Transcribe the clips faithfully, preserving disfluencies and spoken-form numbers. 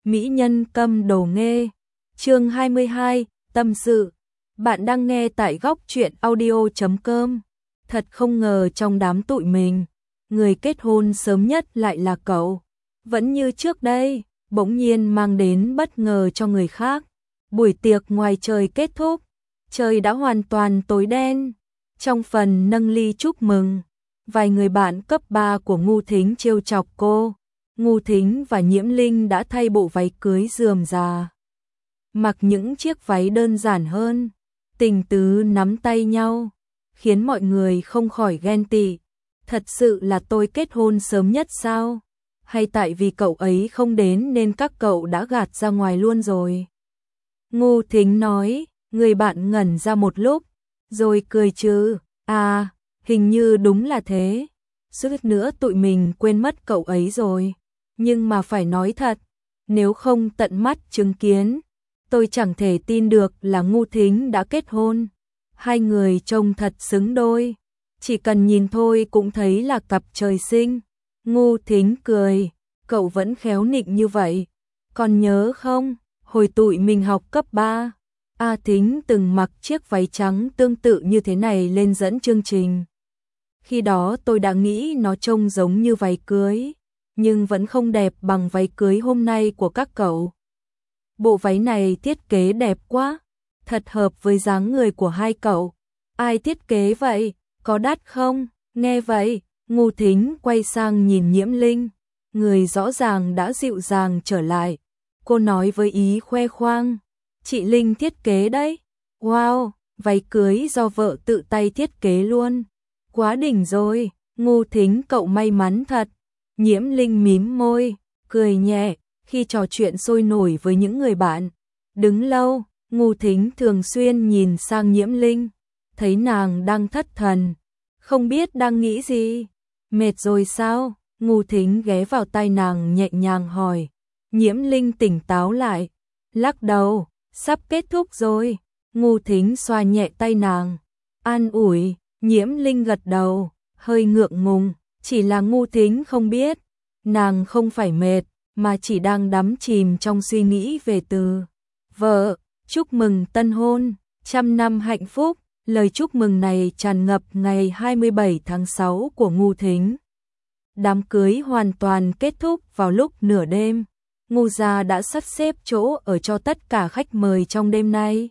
Mỹ nhân câm đồ nghê. Chương hai mươi hai, tâm sự. Bạn đang nghe tại góc truyện audio chấm com. Thật không ngờ trong đám tụi mình, người kết hôn sớm nhất lại là cậu. Vẫn như trước đây, bỗng nhiên mang đến bất ngờ cho người khác. Buổi tiệc ngoài trời kết thúc, trời đã hoàn toàn tối đen. Trong phần nâng ly chúc mừng, vài người bạn cấp ba của Ngu Thính trêu chọc cô. Ngu Thính và Nhiễm Linh đã thay bộ váy cưới rườm rà, mặc những chiếc váy đơn giản hơn, tình tứ nắm tay nhau, khiến mọi người không khỏi ghen tị. Thật sự là tôi kết hôn sớm nhất sao? Hay tại vì cậu ấy không đến nên các cậu đã gạt ra ngoài luôn rồi? Ngu Thính nói, người bạn ngẩn ra một lúc, rồi cười trừ, à, hình như đúng là thế. Suýt nữa tụi mình quên mất cậu ấy rồi. Nhưng mà phải nói thật, nếu không tận mắt chứng kiến, tôi chẳng thể tin được là Ngu Thính đã kết hôn. Hai người trông thật xứng đôi, chỉ cần nhìn thôi cũng thấy là cặp trời sinh. Ngu Thính cười, cậu vẫn khéo nịnh như vậy. Còn nhớ không, hồi tụi mình học cấp ba, A Thính từng mặc chiếc váy trắng tương tự như thế này lên dẫn chương trình. Khi đó tôi đã nghĩ nó trông giống như váy cưới, nhưng vẫn không đẹp bằng váy cưới hôm nay của các cậu. Bộ váy này thiết kế đẹp quá, thật hợp với dáng người của hai cậu. Ai thiết kế vậy, có đắt không? Nghe vậy, Ngu Thính quay sang nhìn Nhiễm Linh, người rõ ràng đã dịu dàng trở lại. Cô nói với ý khoe khoang, chị Linh thiết kế đấy. Wow, váy cưới do vợ tự tay thiết kế luôn. Quá đỉnh rồi, Ngu Thính cậu may mắn thật. Nhiễm Linh mím môi, cười nhẹ, khi trò chuyện sôi nổi với những người bạn. Đứng lâu, Ngu Thính thường xuyên nhìn sang Nhiễm Linh, thấy nàng đang thất thần, không biết đang nghĩ gì. Mệt rồi sao? Ngu Thính ghé vào tai nàng nhẹ nhàng hỏi. Nhiễm Linh tỉnh táo lại, lắc đầu, sắp kết thúc rồi. Ngu Thính xoa nhẹ tay nàng, an ủi. Nhiễm Linh gật đầu, hơi ngượng ngùng, chỉ là Ngu Thính không biết, nàng không phải mệt, mà chỉ đang đắm chìm trong suy nghĩ về từ vợ. Chúc mừng tân hôn, trăm năm hạnh phúc. Lời chúc mừng này tràn ngập ngày hai mươi bảy tháng sáu của Ngu Thính. Đám cưới hoàn toàn kết thúc vào lúc nửa đêm. Ngu gia đã sắp xếp chỗ ở cho tất cả khách mời trong đêm nay.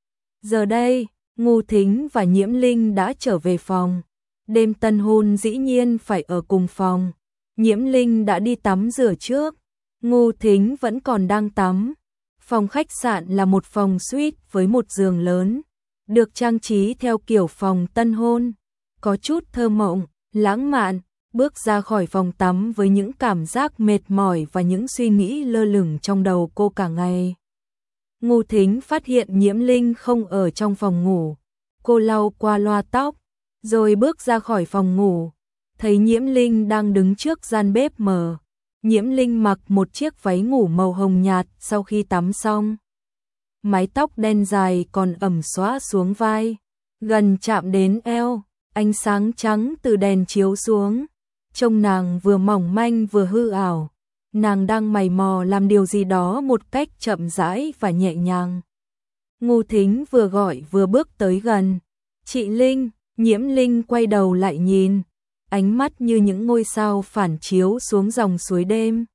Giờ đây, Ngu Thính và Nhiễm Linh đã trở về phòng. Đêm tân hôn dĩ nhiên phải ở cùng phòng. Nhiễm Linh đã đi tắm rửa trước, Ngu Thính vẫn còn đang tắm. Phòng khách sạn là một phòng suite với một giường lớn, được trang trí theo kiểu phòng tân hôn, có chút thơ mộng, lãng mạn. Bước ra khỏi phòng tắm với những cảm giác mệt mỏi và những suy nghĩ lơ lửng trong đầu cô cả ngày. Ngu Thính phát hiện Nhiễm Linh không ở trong phòng ngủ. Cô lau qua loa tóc, rồi bước ra khỏi phòng ngủ, thấy Nhiễm Linh đang đứng trước gian bếp mở. Nhiễm Linh mặc một chiếc váy ngủ màu hồng nhạt sau khi tắm xong. Mái tóc đen dài còn ẩm xõa xuống vai, gần chạm đến eo, ánh sáng trắng từ đèn chiếu xuống. Trông nàng vừa mỏng manh vừa hư ảo, nàng đang mày mò làm điều gì đó một cách chậm rãi và nhẹ nhàng. Ngu Thính vừa gọi vừa bước tới gần. Chị Linh. Nhiễm Linh quay đầu lại nhìn, ánh mắt như những ngôi sao phản chiếu xuống dòng suối đêm.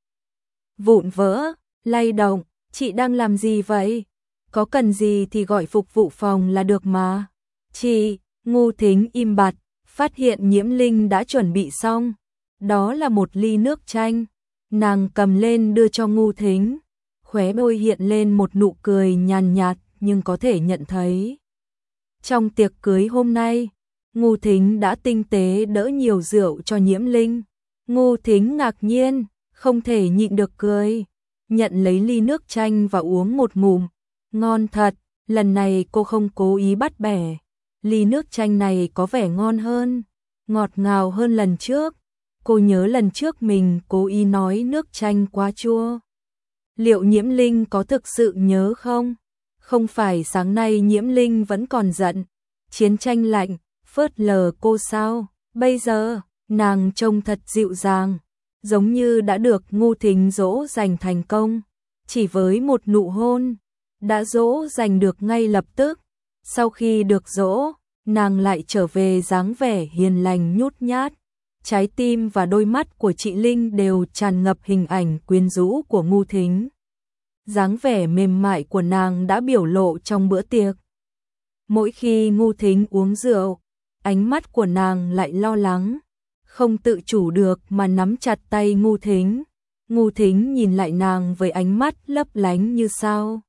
Vụn vỡ, lay động, chị đang làm gì vậy? Có cần gì thì gọi phục vụ phòng là được mà. Chị. Ngu Thính im bặt, phát hiện Nhiễm Linh đã chuẩn bị xong. Đó là một ly nước chanh. Nàng cầm lên đưa cho Ngu Thính, khóe môi hiện lên một nụ cười nhàn nhạt nhưng có thể nhận thấy. Trong tiệc cưới hôm nay, Ngu Thính đã tinh tế đỡ nhiều rượu cho Nhiễm Linh. Ngu Thính ngạc nhiên, không thể nhịn được cười, nhận lấy ly nước chanh và uống một ngụm. Ngon thật, lần này cô không cố ý bắt bẻ. Ly nước chanh này có vẻ ngon hơn, ngọt ngào hơn lần trước. Cô nhớ lần trước mình cố ý nói nước chanh quá chua. Liệu Nhiễm Linh có thực sự nhớ không? Không phải sáng nay Nhiễm Linh vẫn còn giận, chiến tranh lạnh, phớt lờ cô sao? Bây giờ, nàng trông thật dịu dàng, giống như đã được Ngu Thính dỗ dành thành công. chỉ với một nụ hôn, đã dỗ dành được ngay lập tức. Sau khi được dỗ, nàng lại trở về dáng vẻ hiền lành nhút nhát. Trái tim và đôi mắt của chị Linh đều tràn ngập hình ảnh quyến rũ của Ngu Thính. Dáng vẻ mềm mại của nàng đã biểu lộ trong bữa tiệc. Mỗi khi Ngu Thính uống rượu, ánh mắt của nàng lại lo lắng, không tự chủ được mà nắm chặt tay Ngu Thính. Ngu Thính nhìn lại nàng với ánh mắt lấp lánh như sao.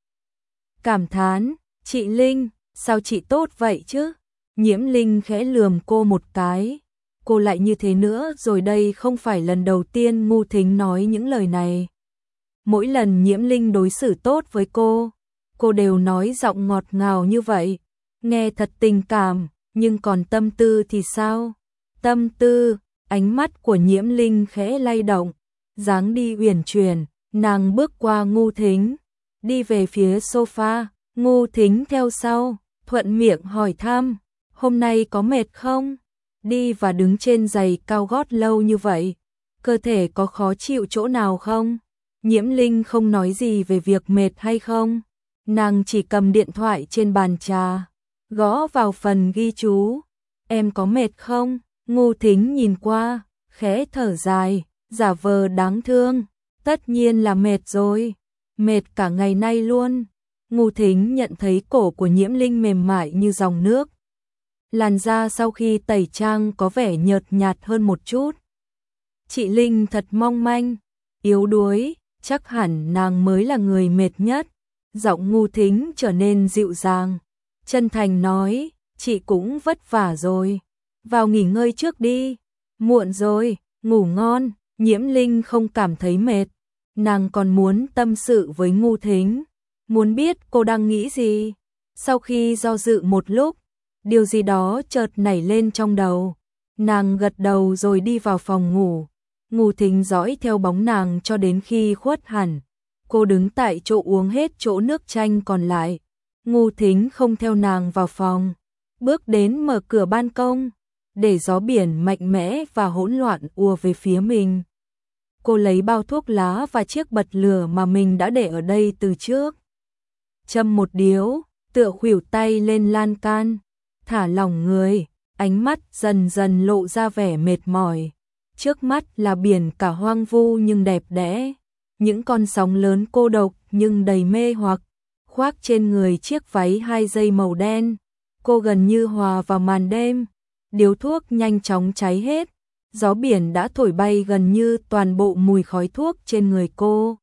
Cảm thán, chị Linh, sao chị tốt vậy chứ? Nhiễm Linh khẽ lườm cô một cái. Cô lại như thế nữa rồi, đây không phải lần đầu tiên Ngu Thính nói những lời này. Mỗi lần Nhiễm Linh đối xử tốt với cô, cô đều nói giọng ngọt ngào như vậy. Nghe thật tình cảm, nhưng còn tâm tư thì sao? Tâm tư, ánh mắt của Nhiễm Linh khẽ lay động, dáng đi uyển chuyển, nàng bước qua Ngu Thính, đi về phía sofa. Ngu Thính theo sau, thuận miệng hỏi thăm, hôm nay có mệt không? Đi và đứng trên giày cao gót lâu như vậy, cơ thể có khó chịu chỗ nào không? Nhiễm Linh không nói gì về việc mệt hay không, nàng chỉ cầm điện thoại trên bàn trà, gõ vào phần ghi chú, em có mệt không? Ngu Thính nhìn qua, khẽ thở dài, giả vờ đáng thương, tất nhiên là mệt rồi, mệt cả ngày nay luôn. Ngu Thính nhận thấy cổ của Nhiễm Linh mềm mại như dòng nước. Làn da sau khi tẩy trang có vẻ nhợt nhạt hơn một chút. Chị Linh thật mong manh, yếu đuối, chắc hẳn nàng mới là người mệt nhất. Giọng Ngu Thính trở nên dịu dàng, chân thành nói, chị cũng vất vả rồi, vào nghỉ ngơi trước đi, muộn rồi, ngủ ngon. Nhiễm Linh không cảm thấy mệt, nàng còn muốn tâm sự với Ngu Thính, muốn biết cô đang nghĩ gì. Sau khi do dự một lúc, điều gì đó chợt nảy lên trong đầu, nàng gật đầu rồi đi vào phòng ngủ. Ngu Thính dõi theo bóng nàng cho đến khi khuất hẳn, cô đứng tại chỗ uống hết chỗ nước chanh còn lại. Ngu Thính không theo nàng vào phòng, bước đến mở cửa ban công, để gió biển mạnh mẽ và hỗn loạn ùa về phía mình. Cô lấy bao thuốc lá và chiếc bật lửa mà mình đã để ở đây từ trước, châm một điếu, tựa khuỷu tay lên lan can, thả lỏng người, ánh mắt dần dần lộ ra vẻ mệt mỏi. Trước mắt là biển cả hoang vu nhưng đẹp đẽ, những con sóng lớn cô độc nhưng đầy mê hoặc, khoác trên người chiếc váy hai dây màu đen, cô gần như hòa vào màn đêm. Điếu thuốc nhanh chóng cháy hết, gió biển đã thổi bay gần như toàn bộ mùi khói thuốc trên người cô.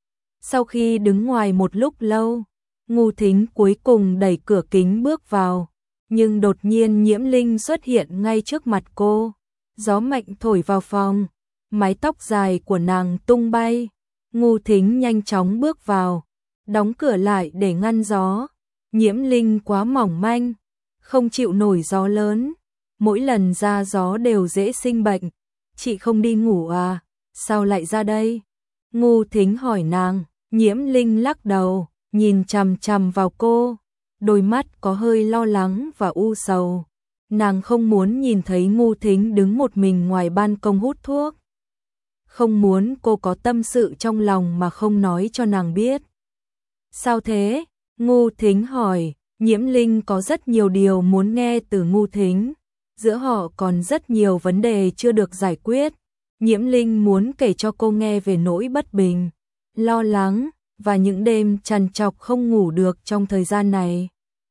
Sau khi đứng ngoài một lúc lâu, Ngu Thính cuối cùng đẩy cửa kính bước vào, nhưng đột nhiên Nhiễm Linh xuất hiện ngay trước mặt cô. Gió mạnh thổi vào phòng, mái tóc dài của nàng tung bay. Ngu Thính nhanh chóng bước vào, đóng cửa lại để ngăn gió. Nhiễm Linh quá mỏng manh, không chịu nổi gió lớn, mỗi lần ra gió đều dễ sinh bệnh. Chị không đi ngủ à, sao lại ra đây? Ngu Thính hỏi nàng. Nhiễm Linh lắc đầu, nhìn chằm chằm vào cô, đôi mắt có hơi lo lắng và u sầu. Nàng không muốn nhìn thấy Ngu Thính đứng một mình ngoài ban công hút thuốc. Không muốn cô có tâm sự trong lòng mà không nói cho nàng biết. Sao thế? Ngu Thính hỏi. Nhiễm Linh có rất nhiều điều muốn nghe từ Ngu Thính, giữa họ còn rất nhiều vấn đề chưa được giải quyết. Nhiễm Linh muốn kể cho cô nghe về nỗi bất bình, lo lắng và những đêm trằn trọc không ngủ được trong thời gian này.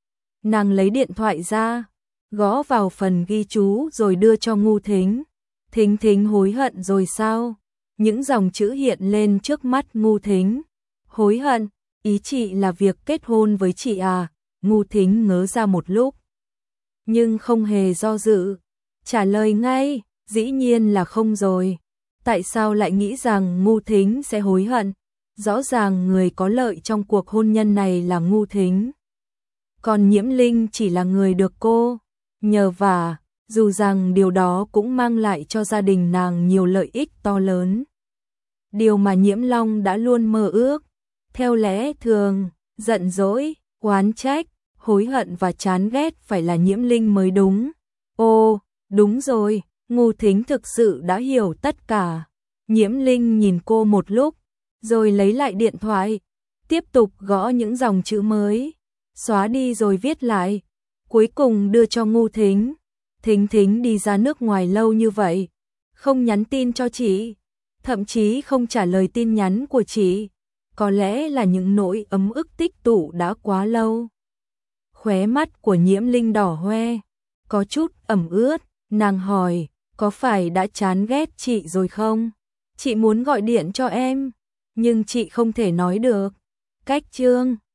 Nàng lấy điện thoại ra, gõ vào phần ghi chú rồi đưa cho Ngu Thính. Thính Thính hối hận rồi sao? Những dòng chữ hiện lên trước mắt Ngu Thính. Hối hận? Ý chị là việc kết hôn với chị à? Ngu Thính ngớ ra một lúc, nhưng không hề do dự, trả lời ngay, dĩ nhiên là không rồi. Tại sao lại nghĩ rằng Ngu Thính sẽ hối hận? Rõ ràng người có lợi trong cuộc hôn nhân này là Ngu Thính, còn Nhiễm Linh chỉ là người được cô nhờ vả, dù rằng điều đó cũng mang lại cho gia đình nàng nhiều lợi ích to lớn. Điều mà Nhiễm Long đã luôn mơ ước. Theo lẽ thường, giận dỗi, oán trách, hối hận và chán ghét phải là Nhiễm Linh mới đúng. Ô, đúng rồi, Ngu Thính thực sự đã hiểu tất cả. Nhiễm Linh nhìn cô một lúc, rồi lấy lại điện thoại, tiếp tục gõ những dòng chữ mới, xóa đi rồi viết lại, cuối cùng đưa cho Ngô Thính. Thính Thính đi ra nước ngoài lâu như vậy, không nhắn tin cho chị, thậm chí không trả lời tin nhắn của chị, có lẽ là những nỗi ấm ức tích tụ đã quá lâu. Khóe mắt của Nhiễm Linh đỏ hoe, có chút ẩm ướt, nàng hỏi, có phải đã chán ghét chị rồi không? Chị muốn gọi điện cho em, nhưng chị không thể nói được. Cách chương